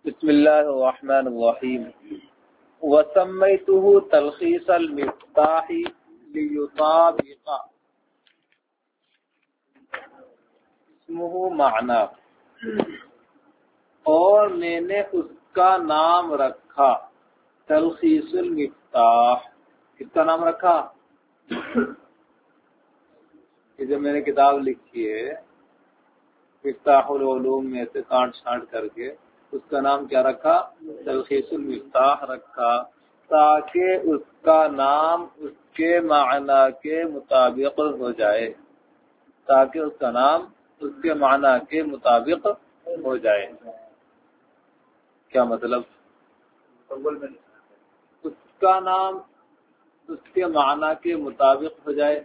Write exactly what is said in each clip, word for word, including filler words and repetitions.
بسم اللہ الرحمن الرحیم وسمیتہ تلخیص المفتاح لیطابق اسمہ معنی، اور میں نے اس کا نام رکھا تلخیص المفتاح۔ کس کا نام رکھا؟ کہ جو میں نے کتاب لکھی ہے مفتاح العلوم میں سے کانٹ چھانٹ کر کے، اس کا نام کیا رکھا؟ تلخیص المفتاح رکھا، تاکہ اس کا نام اس کے معنی کے مطابق ہو جائے تاکہ اس کا نام اس کے معنی کے مطابق ہو جائے۔ کیا مطلب؟ اس کا نام اس کے معنی کے مطابق ہو جائے۔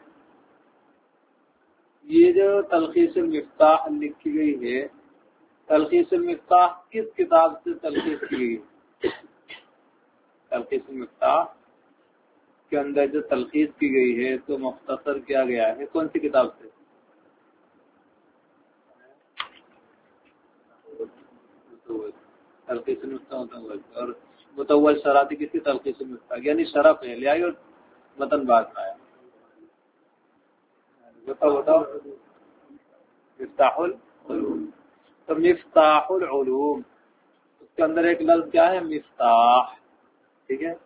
یہ جو تلخیص المفتاح لکھی گئی ہے، تلخیص المفتاح کس کتاب سے تلخیص کی گئی؟ تلخیص المفتاح کے اندر جو تلخیص کی گئی ہے تو مختصر کیا گیا ہے کون سی کتاب سے؟ تلخیص المفتاح۔ اور متول شراطی کس کی تلخیص المفتاح، یعنی شرح پہلے آئی اور متن بعد میں آیا۔ بتاؤ بتاؤ مفتاح العلوم۔ تو مفتاح العلوم اس کے اندر ایک لفظ کیا ہے؟ مفتاح، ٹھیک ہے،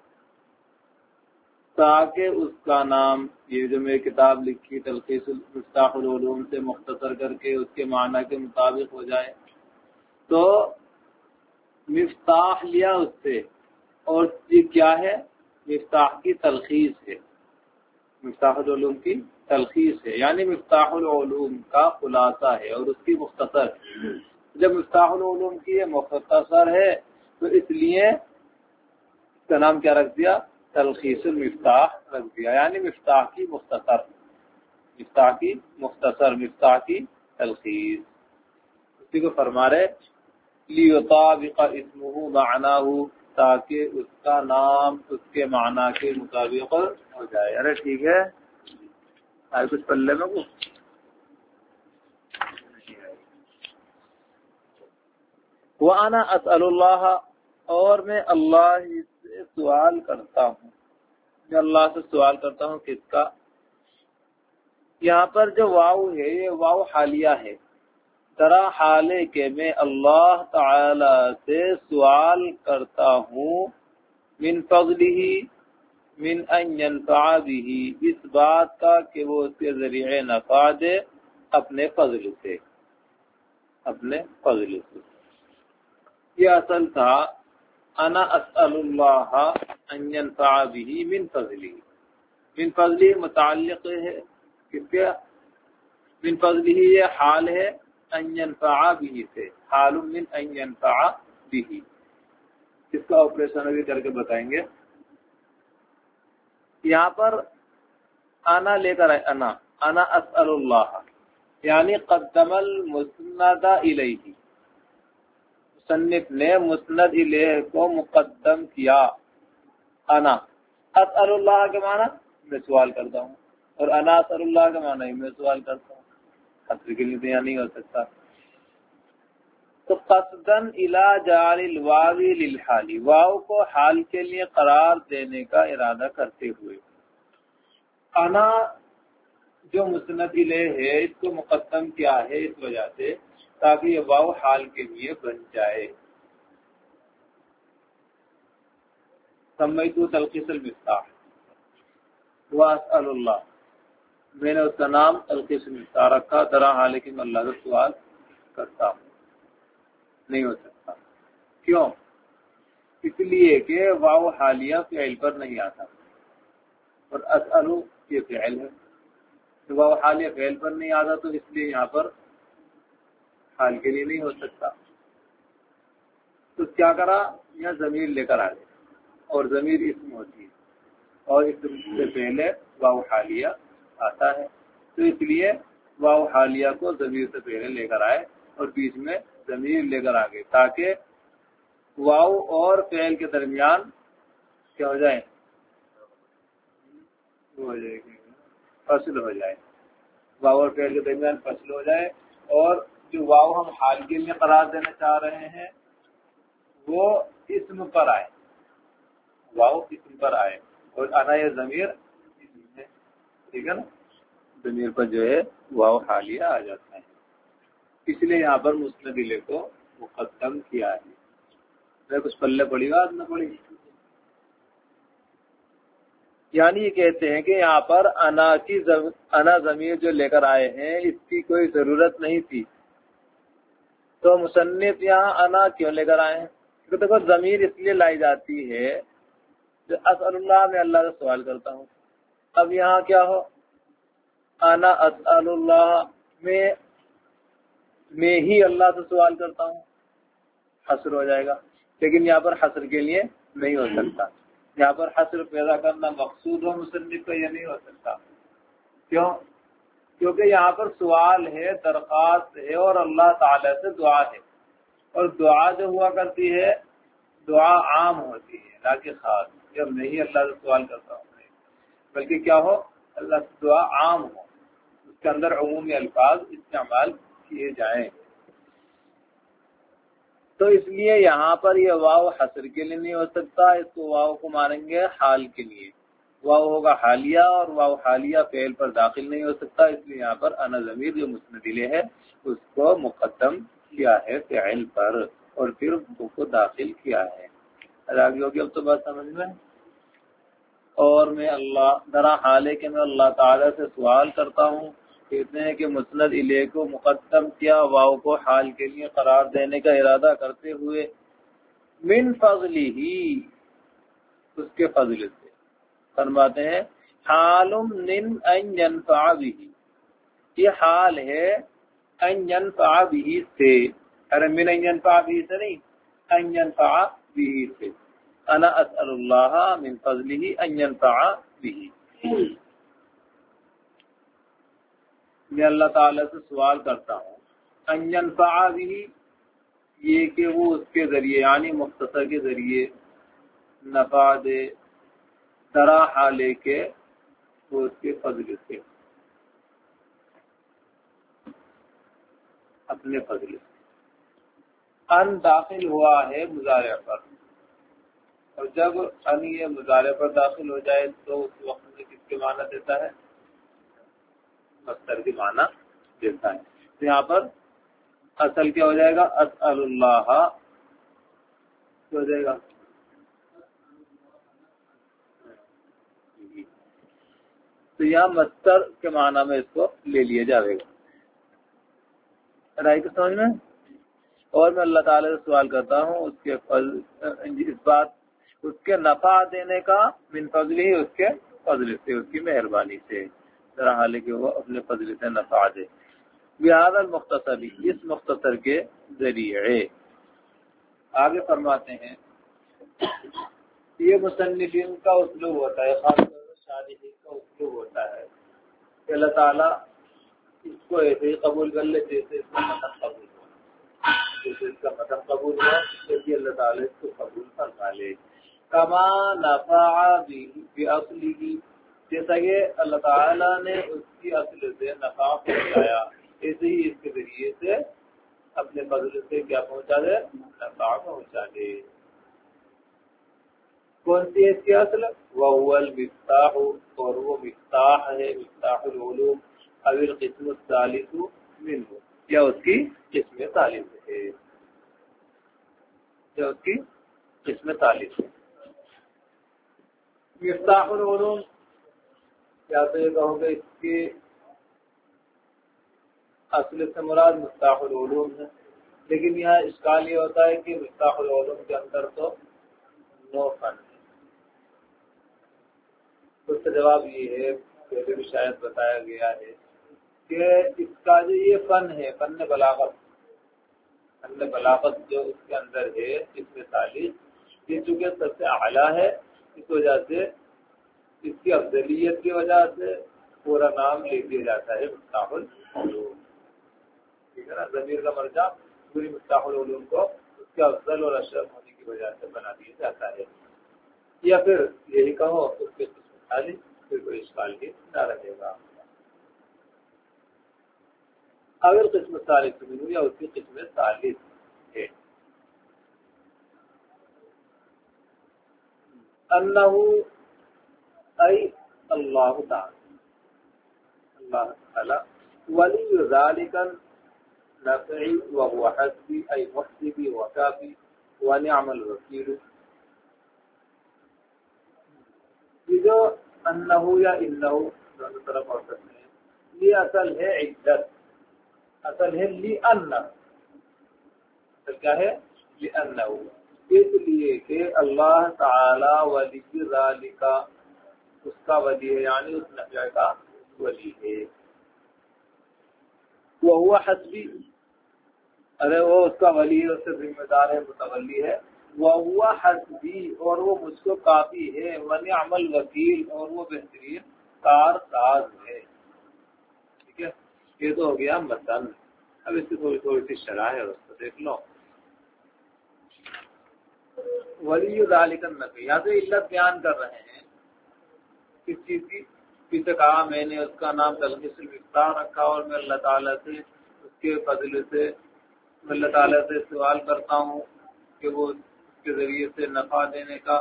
تاکہ اس کا نام، یہ جو میں کتاب لکھی تلخیص مفتاح العلوم سے مختصر کر کے اس کے معنی کے مطابق ہو جائے، تو مفتاح لیا اس سے، اور یہ کیا ہے؟ مفتاح کی تلخیص ہے، مفتاح العلوم کی تلخیص ہے، یعنی مفتاح العلوم کا خلاصہ ہے اور اس کی مختصر۔ جب مفتاح العلوم کی یہ مختصر ہے تو اس لیے اس کا نام کیا رکھ دیا؟ تلخیص المفتاح رکھ دیا، یعنی مفتاح کی مختصر، مفتاح کی مختصر، مفتاح کی تلخیص۔ اسی کو فرما رہے لیطابق اسمہ معناہ، تاکہ اس کا نام اس کے معنی کے مطابق ہو جائے۔ ارے ٹھیک ہے، آئے کچھ پلے میں کو وَأَنَا أَسْأَلُ اللَّهَ، اور میں اللہ سے سوال کرتا ہوں، میں اللہ سے سوال کرتا ہوں کس کا؟ یہاں پر جو واو ہے یہ واو حالیہ ہے، ترا حال ہے کہ میں اللہ تعالی سے سوال کرتا ہوں من فضلہ، من ان ينفع به، اس بات کا کہ وہ اس کے ذریعے نفع دے اپنے فضل سے، اپنے فضل سے۔ یہ اصل تھا انا اسأل اللہ ان ينفع به من فضلہ، من فضلہ متعلق ہے کس کے؟ من فضلہ یہ حال ہے ان ينفع به سے، حال من ان ينفع به، اس کا آپریشن ابھی کر کے بتائیں گے۔ یہاں پر انا لے کر آئے، انا انا اسأل اللہ، یعنی قدم المسند الیہ، مصنف نے مسند الیہ کو مقدم کیا۔ انا اسأل اللہ کے معنی میں سوال کرتا ہوں، اور انا اسأل اللہ کے معنی میں سوال کرتا ہوں، حصر کے لیے نہیں ہو سکتا۔ تو قصدن الی جعل الواو للحال، واو کو حال کے لیے قرار دینے کا ارادہ کرتے ہوئے، انا جو مسند الیہ ہے اس کو مقدم کیا ہے اس وجہ سے تاکہ یہ واو حال کے لیے بن جائے۔ سمیتو تلخیص المفتاح واسأل اللہ، میں نے اس کا نام تلخیص المفتاح رکھا، طرح حال کہ میں اللہ سے سوال کرتا ہوں۔ نہیں ہو سکتا، کیوں؟ اس لیے کہ واو حالیہ فعل پر نہیں آتا، اور اسألو یہ فعل ہے، تو واو حالیہ فعل پر نہیں آتا تو اس لیے یہاں پر حال کے لیے نہیں ہو سکتا۔ تو کیا کرا؟ یہاں ضمیر لے کر آ گئے، اور ضمیر اسم ہوتی ہے، اور اسم سے پہلے واو حالیہ آتا ہے، تو اس لیے واو حالیہ کو ضمیر سے پہلے لے کر آئے اور بیچ میں ضمیر لے کر آ گئے، تاکہ واو اور فعل کے درمیان کیا ہو جائے؟ ہو جائے گی فصل ہو جائے، واو اور فعل کے درمیان فصل ہو جائے، اور جو واو ہم حال کے لیے قرار دینا چاہ رہے ہیں وہ اسم پر آئے، واو اسم پر آئے، اور انا یہ ضمیر اسم ہے، ٹھیک ہے نا، ضمیر پر جو ہے واو حالیہ آ جاتا ہے، اس لیے یہاں پر مسند الیہ کو مقدم کیا ہے۔ میں کچھ پلے پڑی بات نہ پڑی، یعنی یہ کہتے ہیں کہ یہاں پر انا کی انا ضمیر جو لے کر آئے ہیں اس کی کوئی ضرورت نہیں تھی، تو مصنف یہاں انا کیوں لے کر آئے ہیں؟ کیونکہ دیکھو ضمیر اس لیے لائی جاتی ہے جو اسأل اللہ میں اللہ سے سوال کرتا ہوں، اب یہاں کیا ہو، انا اسأل اللہ میں میں ہی اللہ سے سوال کرتا ہوں، حصر ہو جائے گا، لیکن یہاں پر حصر کے لیے نہیں ہو سکتا، یہاں پر حصر پیدا کرنا مقصود ہو مصنف کا، یہ نہیں ہو سکتا، کیوں؟ کیونکہ یہاں پر سوال ہے، درخواست ہے، اور اللہ تعالی سے دعا ہے، اور دعا جو ہوا کرتی ہے دعا عام ہوتی ہے نہ کہ خاص، جب میں ہی اللہ سے سوال کرتا ہوں نہیں، بلکہ کیا ہو، اللہ سے دعا عام ہو، اس کے اندر عمومی الفاظ استعمال کیے جائیں، تو اس لیے یہاں پر یہ واو حصر کے لیے نہیں ہو سکتا، اس کو واو کو مانیں گے حال کے لیے، واو ہوگا حالیہ، اور واو حالیہ فعل پر داخل نہیں ہو سکتا، اس لیے یہاں پر انا ضمیر جو مسند الیہ ہے اس کو مقدم کیا ہے فعل پر، اور پھر وہ کو داخل کیا ہے۔ آگے ہوگی اب تو بات سمجھ میں، اور میں اللہ درا حال ہے کہ میں اللہ تعالی سے سوال کرتا ہوں، کہتے ہیں کہ مسند الیہ کو مقدم کیا واو کو حال کے لیے قرار دینے کا ارادہ کرتے ہوئے، من فضلہ ہی اس کے فضل سے، فرماتے ہیں حال من ان ينفع به، یہ حال ہے ان ينفع به سے، ارے من ان ينفع به سے نہیں، ان ينفع به سے، انا اسأل اللہ من فضلہ ان ينفع به، میں اللہ تعالی سے سوال کرتا ہوں، ان ينفع به یہ کہ وہ اس کے ذریعے یعنی مختصر کے ذریعے نفع دے، طرح لے کے وہ اس کے فضل سے، اپنے فضل سے، ان داخل ہوا ہے مضارع پر، اور جب ان یہ مضارع پر داخل ہو جائے تو اس وقت میں کس کے معنی دیتا ہے، مصدر کے معنی دیتا ہے، تو یہاں پر اصل کیا ہو جائے گا، اسأل اللہ کیا ہو جائے گا، تو یہاں مصدر کے معنی میں اس کو لے لیا جائے گا، رائے کو سمجھ میں، اور میں اللہ تعالی سے سوال کرتا ہوں اس کے فضل، اس بات اس کے نفع دینے کا، من فضل ہی اس کے فضل سے، اس کی مہربانی سے، ذرا حال کہ وہ اپنے فضل سے نفع دے، بہذا المختصر، اس مختصر کے ذریعے۔ آگے فرماتے ہیں یہ مصنفین کا اسلوب ہوتا ہے، خاص طور پر شارحین کا اسلوب ہوتا ہے کہ اللہ تعالیٰ اس کو ایسے ہی قبول کر لے جیسے اس کا مطلب قبول ہو، جیسے اس کا مطلب قبول ہوا جیسے اللہ تعالیٰ اس کو قبول فرما لے، کما نفع بِأَصْلِهِ، جیسا کہ اللہ تعالیٰ نے اس کی اصل سے نفع پہنچایا، ایسے ہی اس کے ذریعے سے اپنے فضل سے کیا پہنچا دے، نفع پہنچا دے۔ کون سی ہے اس کی اصل، وَهُوَ الْمِفْتَاحُ، اور وہ مفتاح ہے، مفتاح العلوم، او القسم الثالث منه، یا اس کی قسم ثالث ہے، یا اس کی قسم ثالث ہے۔ مفتاح العلوم یا تو یہ کہو گے اس کی اصل سے مراد مفتاح العلوم ہے، لیکن یہاں اشکال یہ ہوتا ہے کہ مفتاح العلوم کے اندر تو نو فن ہے، اس کا جواب یہ ہے، پہلے بھی شاید بتایا گیا ہے کہ اس کا جو یہ فن ہے، فن بلاغت، فن بلاغت جو اس کے اندر ہے، اس میں تعلیم یہ چونکہ سب سے اعلیٰ ہے، اس وجہ سے اس کی افضلیت کی وجہ سے پورا نام لکھ دیا جاتا ہے مفتاح العلوم، ٹھیک ہے نا، ضمیر کا مرجع پوری مفتاح العلوم کو اس کے افضل اور اشرف ہونے کی وجہ سے بنا دیا جاتا ہے، یا پھر یہی کہو اس کے قسم خالی، پھر کوئی اشکال بھی نہ رہے گا، اگر قسم ثالث منو، یا اس کی قسم ثالث ہے۔ انہ ای اللہ تعالی، اللہ تعالی ولی ذالک النفعی وهو حسبی ای محسبی وکافی ونعم الوکیل. یہ جو انہ یا انہ دونوں طرف پڑھ سکتے ہیں، یہ اصل ہے عدت، اصل ہے لِأَنَّ، اصل کیا ہے لِأَنَّهُ، اس لیے کہ اللہ تعالی ولی ذالک اس کا ولی ہے، یعنی اس نفع کا ولی ہے. وَهُوَ حسبی، ارے وہ اس کا ولی ہے، اس سے ذمہ دار ہے، متولی ہے. وَهُوَ حسبی، اور وہ مجھ کو کافی ہے. وَنِعْمَ الْوَکِیل، اور وہ بہترین کار ساز ہے. ٹھیک ہے، یہ تو ہو گیا متن. اب اس کی تھوڑی تھوڑی سی شرح ہے، اس کو دیکھ لو. ولی ذالک النفع، یہاں سے علت بیان کر رہے ہیں کس چیز کی. پیچھے کہا میں نے اس کا نام تلخیص المفتاح رکھا، اور میں اللہ تعالیٰ سے اس کے فضل سے میں اللہ تعالیٰ سے سوال کرتا ہوں کہ وہ اس کے ذریعے سے نفع دینے کا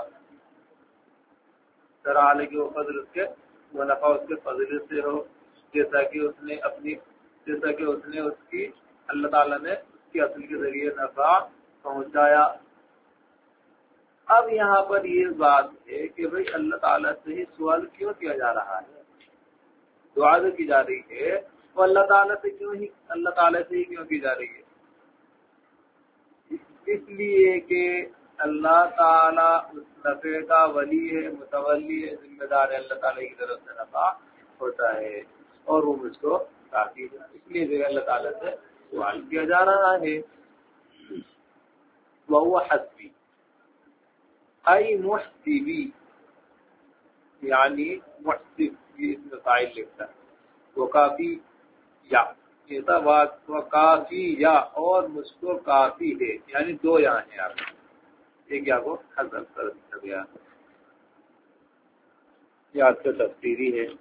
ذرا لے کہ وہ فضل اس کے وہ نفع اس کے فضل سے ہو، جیسا کہ اس نے اپنی جیسا کہ اس نے اس کی اللہ تعالیٰ نے اس کے اصل کے ذریعے نفع پہنچایا. اب یہاں پر یہ بات ہے کہ بھئی اللہ تعالیٰ سے ہی سوال کیوں کیا جا رہا ہے، دعا جو کی جا رہی ہے وہ اللہ تعالیٰ سے کیوں ہی اللہ تعالیٰ سے ہی کیوں کی جا رہی ہے؟ اس لیے کہ اللہ تعالیٰ اس نفع کا ولی ہے، متولی ہے، ذمہ دار ہے. اللہ تعالیٰ کی طرف سے نفع ہوتا ہے اور وہ مجھ کو کافی ہے، اس لیے جو اللہ تعالیٰ سے سوال کیا جا رہا ہے. وَهُوَ حسبی ای محسبی، یعنی محسب یہ اس میں فاعل لکھتا ہے، وہ کافی یا ایسا بات وہ کافی یا اور مجھ کو کافی ہے، یعنی دو یہاں ہیں آپ ایک یا کو حذف کر دیا گیا، یاد تو تفسیری ہے.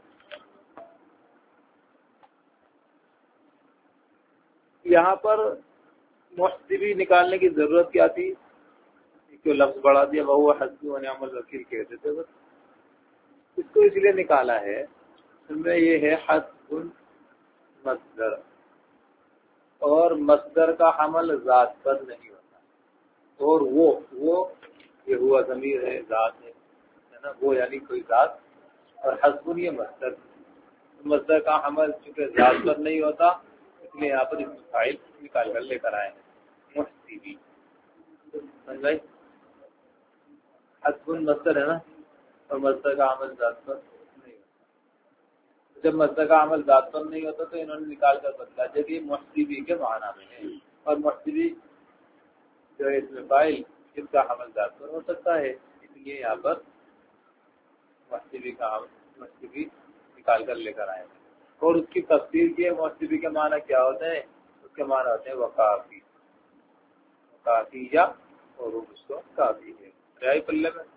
یہاں پر محسبی نکالنے کی ضرورت کیا تھی؟ کیوں لفظ بڑھا دیا، وہ حسبی و نعم الوکیل کہتے تھے. بس اس کو اس لیے نکالا ہے، اس میں یہ ہے حسب مصدر، اور مصدر کا حمل ذات پر نہیں ہوتا، اور وہ وہ یہ ہوا ضمیر ہے، ذات ہے نا، وہ یعنی کوئی ذات، اور حسب یہ مصدر مصدر کا حمل چونکہ ذات پر نہیں ہوتا، اس لیے یہاں پر اس میں فاعل نکال کر لے کر آئے ہیں محسبی. سمجھ بھائی، حسب مصدر ہے نا، اور مصدر کا عمل ذات پر نہیں ہوتا. جب مصدر کا عمل ذات پر نہیں ہوتا تو انہوں نے نکال کر بدلا جب یہ محسبی کے معنی میں ہے، اور محسبی جو ہے اس میں فاعل اس کا عمل ذات پر ہو سکتا ہے، اس لیے یہاں پر محسبی کا محسبی نکال کر لے کر آئے ہیں. اور اس کی تفسیر کی ہے محسبی کے معنی کیا ہوتے ہیں، اس کے معنی ہوتے ہیں وقافی، کافی یا اور وہ اس کو کافی ہے. ریائی پلے میں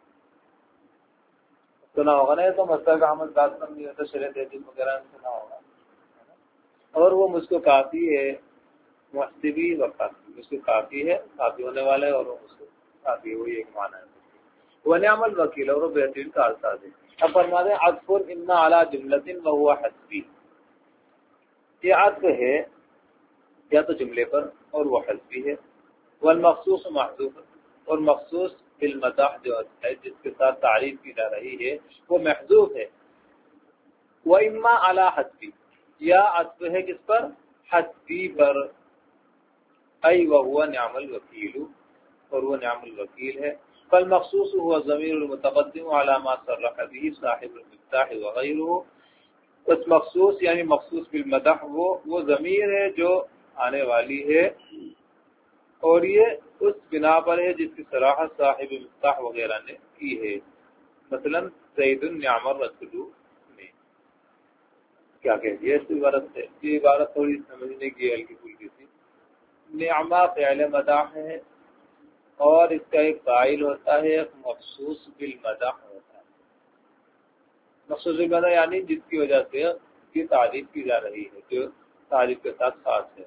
سنا ہوگا نا، یہ تو مصدر کا حمل ذات پر نہیں ہوتا، شرح تحدید وغیرہ میں سنا ہوگا. اور وہ مجھ کو کافی ہے، محسبی و کافی مجھ کو کافی ہے، کافی ہونے والا ہے، اور وہ مجھ کو کافی ہے، وہی ایک معنی ہے. ونعم الوکیل، اور وہ بہترین کارساز ہے. اب فرما دیں عطف ان علی جملۃ وهو حسبی، یہ عطف ہے یا تو جملے پر اور وہ حسبی ہے. والمخصوص محذوف، اور مخصوص بالمدح جو ہے جس کے ساتھ تعریف کی جا رہی ہے وہ محذوف ہے. واما علی حسبی، یا عطف ہے کس پر؟ حسبی پر. ای وهو نعم الوکیل، اور وہ نعم الوکیل ہے. فالمخصوص هو الضمیر المتقدم على ما صرح به صاحب المفتاح وغیرہ. اس مخصوص یعنی مخصوص بالمدح وہ وہ ضمیر ہے جو آنے والی ہے، اور یہ اس بنا پر ہے جس کی صراحت صاحب مفتاح وغیرہ نے کی ہے. مثلا زید النعم الرجل میں کیا کہہ دیا اس عبارت سے؟ یہ عبارت تھوڑی سمجھنے کی ہلکی پھلکی سی. نعمہ فعل مدح ہے، اور اس کا ایک فاعل ہوتا ہے، ایک مخصوص بالمدح ہوتا ہے. مخصوص بالمدح یعنی جس کی وجہ سے اس کی تعریف کی جا رہی ہے، جو تعریف کے ساتھ خاص ہے،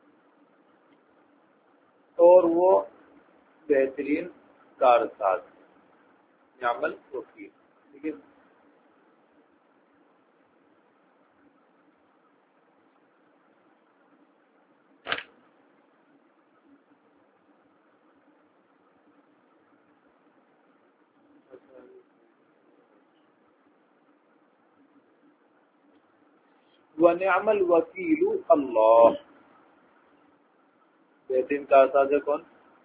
اور وہ بہترین کارساز. نعم الوکیل. ٹھیک ہے. وَنِعْمَ الْوَكِيلُ اللہ. بہترین کارساز کون؟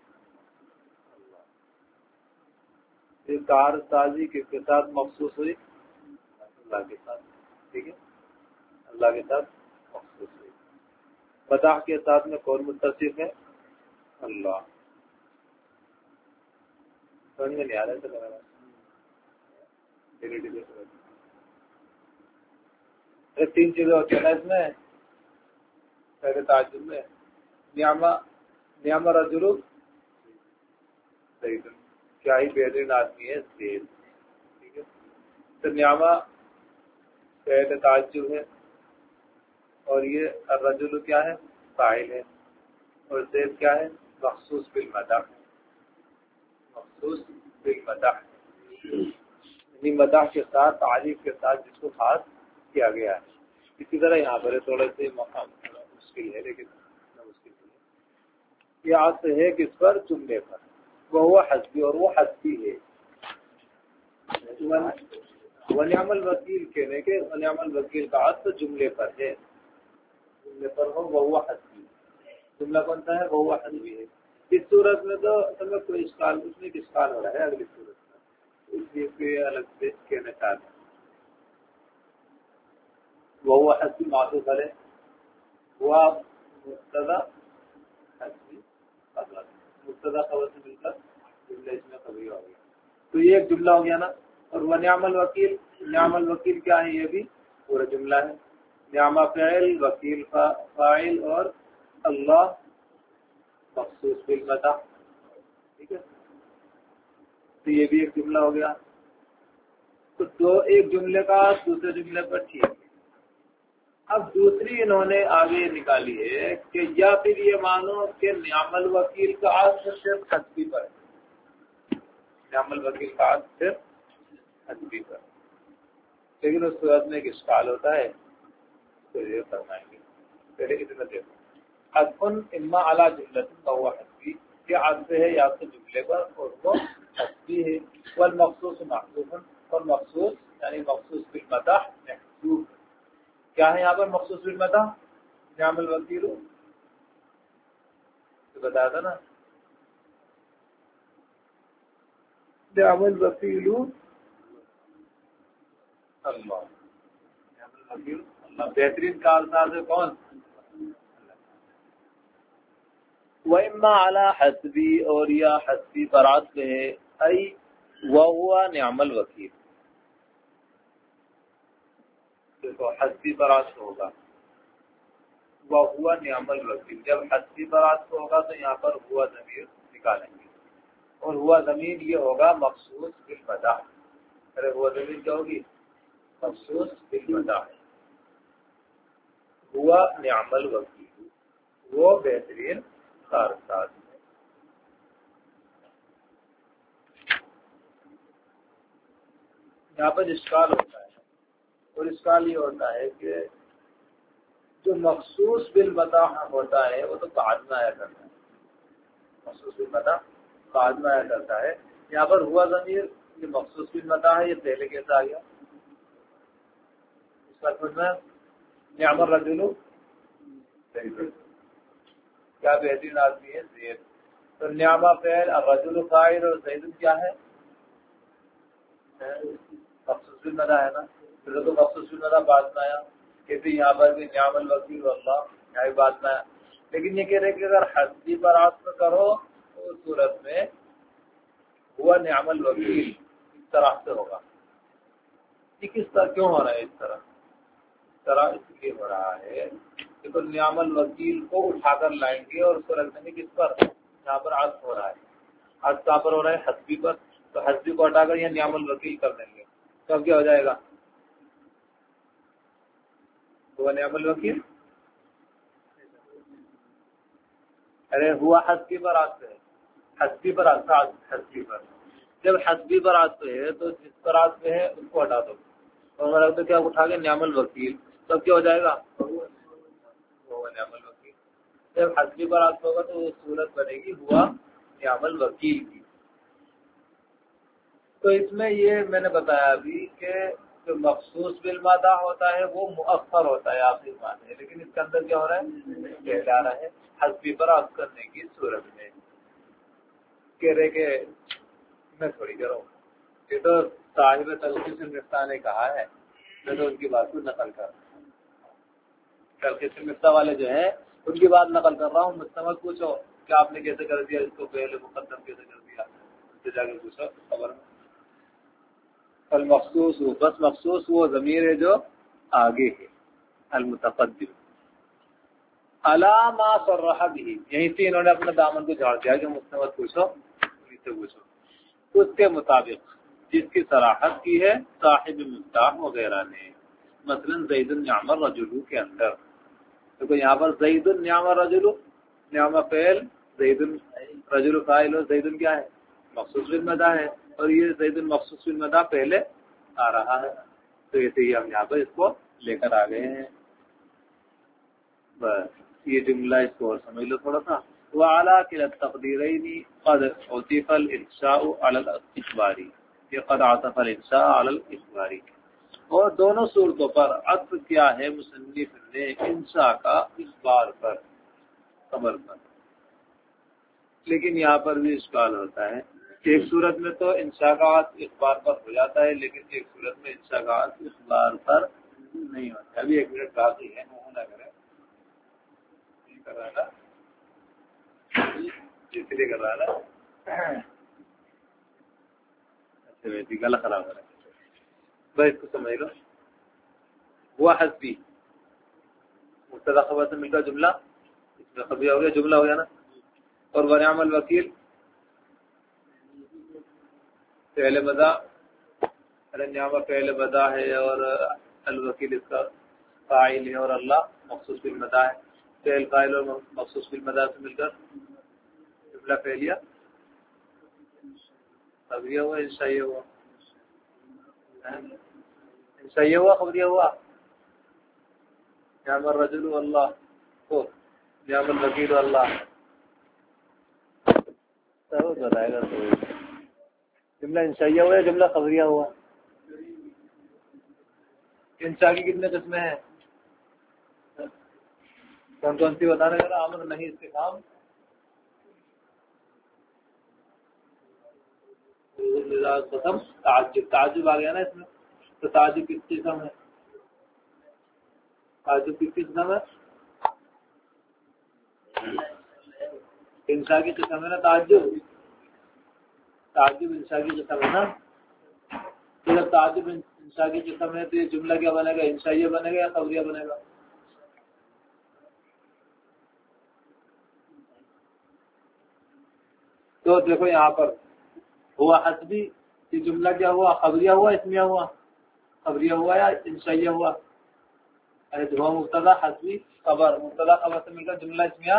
یہ کارسازی کس کے ساتھ مخصوص ہوئی؟ اللہ کے ساتھ. ٹھیک ہے. اللہ کے ساتھ مخصوص ہوئی. مداح کے ساتھ میں کون متصف ہے؟ اللہ. سمجھ میں نہیں آ رہا ہے. تین چیزیں ہوتی ہیں نا اس میں. پہلے تعجب میں نعمہ نعمہ رجل زید، کیا ہی بہترین آدمی ہے زید. ٹھیک ہے. تو نعمہ پہلے تعجب ہے اور یہ الرجل کیا ہے؟ فاعل ہے. اور زید کیا ہے؟ مخصوص بالمدح. مخصوص بالمدح یعنی مدح کے ساتھ تعریف کے ساتھ جس کو خاص کیا گیا ہے. اسی طرح یہاں پر تھوڑا سے مقام مشکل ہے لیکن مشکل نہیں ہے. یہ عطف ہے کس پر؟ جملے پر. وہ حسبی اور وہ حسبی ہے. ونعم الوکیل کہنے کے ونعم الوکیل کا عطف جملے پر ہے. جملے پر ہو وہ حسبی. جملہ کون سا ہے؟ وہ حسبی ہے. اس صورت میں تو اصل میں کوئی اشکال کچھ نہیں. اشکال ہو رہا ہے اگلی صورت میں، اس لیے کوئی الگ سے کہنا چاہتے ہیں. وہ حسبی معطوف ہے. وہ مبتدا حسبی خبر، مبتدا خبر سے مل کر جملہ اس میں خبری ہو گیا. تو یہ ایک جملہ ہو گیا نا. اور وہ نعم الوکیل، نعم الوکیل کیا ہے؟ یہ بھی پورا جملہ ہے. نعمہ فاعل، وکیل فاعل اور اللہ مخصوص بالمدح. ٹھیک ہے. تو یہ بھی ایک جملہ ہو گیا. تو دو ایک جملے کا دوسرے جملے پر ٹھیک ہے. اب دوسری انہوں نے آگے نکالی ہے کہ یا پھر یہ مانو کہ نعم الوکیل کا عطف صرف حسبی پر ہے. نعم الوکیل کا عطف صرف حسبی پر. لیکن اس صورت میں ایک اشکال ہوتا ہے تو یہ فرمائیں گے. پہلے اتنا دیکھو. حسن اما علی جملۃ فهو حسبی، یہ عطف ہے یا تو جملے پر اور وہ حسبی ہے. والمخصوص محذوف، اور مخصوص یعنی مخصوص بالمدح محذوف. کیا ہے یہاں پر مخصوص بالمدح؟ نعم الوکیل تو بتایا تھا نا. نعم الوکیل اللہ. نعم الوکیل اللہ. بہترین کارساز ہے کون؟ وَإِمَّا عَلَى حَسْبِي، اور یا حسبی برات پہ ہے. ای وَهُوَ نعم الوکیل. دیکھو حسبی برات ہوگا وَهُوَ نعم الوکیل. جب حسبی برات کو ہوگا تو یہاں پر ہوا ضمیر نکالیں گے اور ہوا ضمیر یہ ہوگا مخصوص بالمدح. ارے ہوا ضمیر کیا ہوگی؟ مخصوص بالمدح. ہوا نعم الوکیل، وہ بہترین کارساز ہے. یہاں پر اشکال ہوتا ہے اور اشکال یہ ہوتا ہے کہ جو مخصوص بالمدح ہوتا ہے وہ تو بعد میں آیا کرتا ہے. مخصوص بالمدح بعد میں آیا کرتا ہے. یہاں پر ہوا ضمیر یہ مخصوص بالمدح ہے، یہ پہلے کیسا آ گیا؟ اس کا سمجھنا نعم الرجل کیا بہترین آدمی ہے زید. تو نعمہ فعل، الرجل فاعل اور زید کیا ہے؟ مخصوص بالمدح ہے نا. پھر تو مخصوص بالمدح بعد میں آیا. کہتے یہاں پر بھی نعم الوکیل اللہ یہاں بھی بعد میں آیا. لیکن یہ کہہ رہے کہ اگر حسبی برات میں کرو تو اس صورت میں ہوا نعم الوکیل اس طرح سے ہوگا. یہ کس طرح کیوں ہو رہا ہے؟ اس طرح اس طرح اس لیے ہو رہا ہے کہ تو نعم الوکیل کو اٹھا کر لائیں گے اور اس کو رکھ دیں گے کس پر؟ یہاں پر عطف ہو رہا ہے. عطف کہاں پر ہو رہا ہے؟ حسبی پر. تو حسبی کو ہٹا کر یہ نعم الوکیل کر دیں گے. تو کیا ہو جائے گا؟ ہوا نعم الوکیل. ارے ہوا حسبی پر عطف ہے. حسبی پر عطف حسبی پر. جب حسبی برات پہ ہے تو جس برات پہ ہے اس کو ہٹا دو، اور رکھ دو کیا اٹھا کے نعم الوکیل، تب کیا ہو جائے گا؟ ہوا نعم الوکیل۔ جب حسبی برات پہ ہوگا تو وہ صورت بنے گی ہوا نعم الوکیل کی۔ تو اس میں یہ میں نے بتایا ابھی کہ جو مخصوص بالمادہ ہوتا ہے وہ مؤخر ہوتا ہے آخری معنی ہے، لیکن اس کے اندر کیا ہو رہا ہے؟ کہہ رہا ہے حسبی پر عطف کرنے کی صورت میں کہہ رہے کہ میں تھوڑی کروں، یہ تو صاحب تلخیص المفتاح نے کہا ہے، میں تو ان کی بات کو نقل کر رہا ہوں، تلخیص المفتاح والے جو ہیں ان کی بات نقل کر رہا ہوں، مجھ سے مت پوچھو کہ آپ نے کیسے کر دیا، اس کو پہلے مقدم کیسے کر دیا، اس سے جا کے پوچھو خبر میں۔ المخصوص بس مخصوص وہ ضمیر ہے جو آگے ہے، المتقدم علامہ صرح بھی، یہیں سے انہوں نے اپنے دامن کو جھاڑ دیا کہ مستمت پوچھو انہیں سے پوچھو، اس کے مطابق جس کی صراحت کی ہے صاحب مفتاح وغیرہ نے، مثلا زید النعم الرجل کے اندر دیکھو یہاں پر زید النعم الرجل، نعم فعل، زید الرجل فاعل، اور زید کیا ہے؟ مخصوص بالمدح ہے، اور یہ زید المخصوص بالمدح پہلے آ رہا ہے، تو ایسے ہی ہم یہاں پر اس کو لے کر آ گئے ہیں۔ بس یہ جملہ اس کو اور سمجھ لو تھوڑا سا۔ وَعَلَىٰ كِلَا التَّقْدِيرَيْنِ قَدْ عُطِفَ الْإِنشَاءُ عَلَى الْإِخْبَارِ، یہ قد عطف الانشاء علی الاخباری، اور دونوں صورتوں پر عطف کیا ہے مصنف نے انشاء کا اخبار پر، خبر پر، لیکن یہاں پر بھی اشکال ہوتا ہے، ایک صورت میں تو انشاء کا عطف اخبار پر ہو جاتا ہے، لیکن ایک صورت میں انشاء کا عطف اخبار پر نہیں ہوتا۔ ابھی ایک منٹ باقی ہے، وہ نہ کریں، یہ کر رہا ہے نا، اسی لیے کر رہا ہے نا، اچھا ویسی گلا خراب ہو رہا ہے، بھائی اس کو سمجھ لو۔ ہوا حسبی مبتدا خبر سے مل کر جملہ، اس میں خبریہ ہو گیا، جملہ ہو گیا نا، اور ونعم الوکیل فعل بدا، ارے نعمہ فعل بدا ہے، اور الوکیل اس کا فاعل ہے، اور اللہ مخصوص بالمدح ہے، فعل فاعل اور مخصوص بالمدح سے مل کر جملہ فعلیہ خبریہ ہوا، انشائیہ ہوا، انشائیہ ہوا، خبریہ ہوا، نعم الرجل اللہ کو نعم الوکیل اللہ، سب بتائے گا تو جملہ انشائیہ ہوا یا جملہ خبریہ ہوا؟ انشاء کی کتنے قسمیں ہیں؟ کون کون سی بتانے کا امر نہیں استفہام، قسم، تعجب، تعجب آ گیا نا اس میں، تو تعجب کس قسم ہے؟ تعجب کس قسم ہے؟ انشاء کی قسم ہے نا تعجب، تعجب انشاء کی قسم ہے نا، تو جب تعجب انشاء کی قسم ہے تو یہ جملہ کیا بنے گا؟ انشائیہ بنے گا یا خبریہ بنے گا؟ تو دیکھو یہاں پر ہوا حسبی، یہ جملہ کیا ہوا؟ خبریہ ہوا، اسمیہ ہوا؟ خبریہ ہوا یا انشائیہ ہوا؟ ارے ہوا مبتدا حسبی خبر، مبتدا خبر سے مل کر جملہ اسمیہ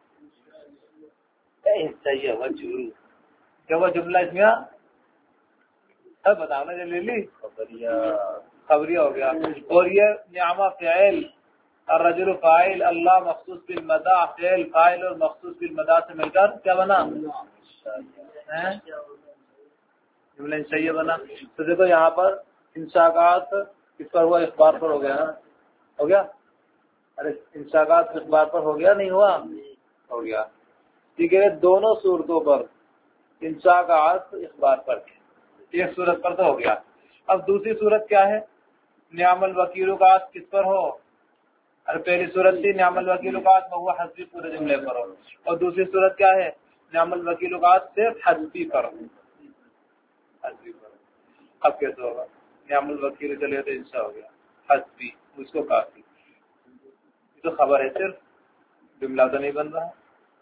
انشائیہ ہوا، چورو کیا ہوا؟ جملہ اسمیہ سب بتانا جو لے لی خبریہ، خبریہ ہو گیا، اور یہ نعمہ فعل، الرجل فاعل، اللہ مخصوص بالمدح، فعل فاعل اور مخصوص بالمدح سے مل کر کیا بنا؟ جملہ انشائیہ بنا۔ تو دیکھو یہاں پر انشاءات کس پر ہوا؟ اخبار پر ہو گیا نا، ہو گیا؟ ارے انشاءات اخبار پر ہو گیا نہیں ہوا؟ ہو گیا، ٹھیک ہے۔ دونوں صورتوں پر انشاءات اخبار پر، ایک صورت پر تو ہو گیا۔ اب دوسری صورت کیا ہے؟ نعم الوکیل کا عطف کس پر ہو؟ اور پہلی صورت تھی نعم الوکیل کا عطف وہ حذفی پورے جملے پر ہو، اور دوسری صورت کیا ہے؟ نعم الوکیل کا عطف صرف حذفی پر ہو، حذفی پر ہو۔ اب کیسے ہوگا؟ نعم الوکیل چلے تو انشاء ہو گیا، حذفی اس کو کافی، یہ تو خبر ہے صرف، جملہ تو نہیں بن رہا،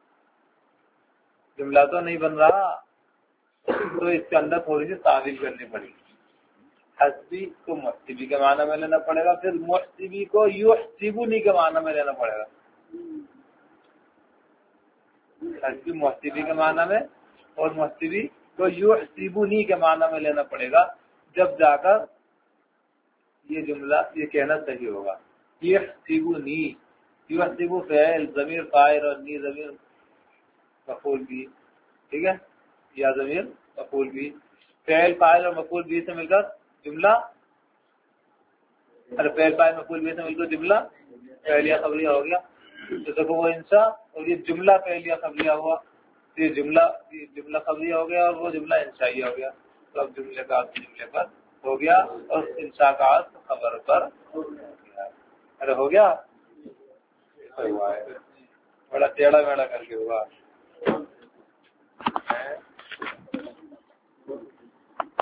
جملہ تو نہیں بن رہا، تو اس کے اندر تھوڑی سی تعویل کرنی پڑے گی۔ حسبی کو محسبی کے معنی میں لینا پڑے گا، پھر محسبی کو یحسبنی کے معنی میں لینا پڑے گا، حسبی محسبی کے معنی میں اور محسبی تو یحسبونی کے معنی میں لینا پڑے گا، جب جا کر یہ جملہ یہ کہنا صحیح ہوگا۔ یحسبونی، یحسبو فعل، ضمیر فاعل اور نی ضمیر مفعول بھی، ٹھیک ہے، یا ضمیر مفعول بھی، فعل فاعل اور مفعول بھی سے مل کر جملہ، ارے فعل فاعل مفعول بھی سے مل کر جملہ فعلیہ خبریہ ہو گیا۔ تو دیکھو وہ انشاء اور یہ جملہ فعلیہ خبریہ ہوا، یہ جملہ یہ جملہ خبریہ ہو گیا اور وہ جملہ انشائیہ ہو گیا۔ تو اب جملے کا عطف جملے پر ہو گیا اور انشاء کا عطف خبر پر ہو گیا۔ ارے ہو گیا، بڑا ٹیڑھا میڑھا کر کے ہوا۔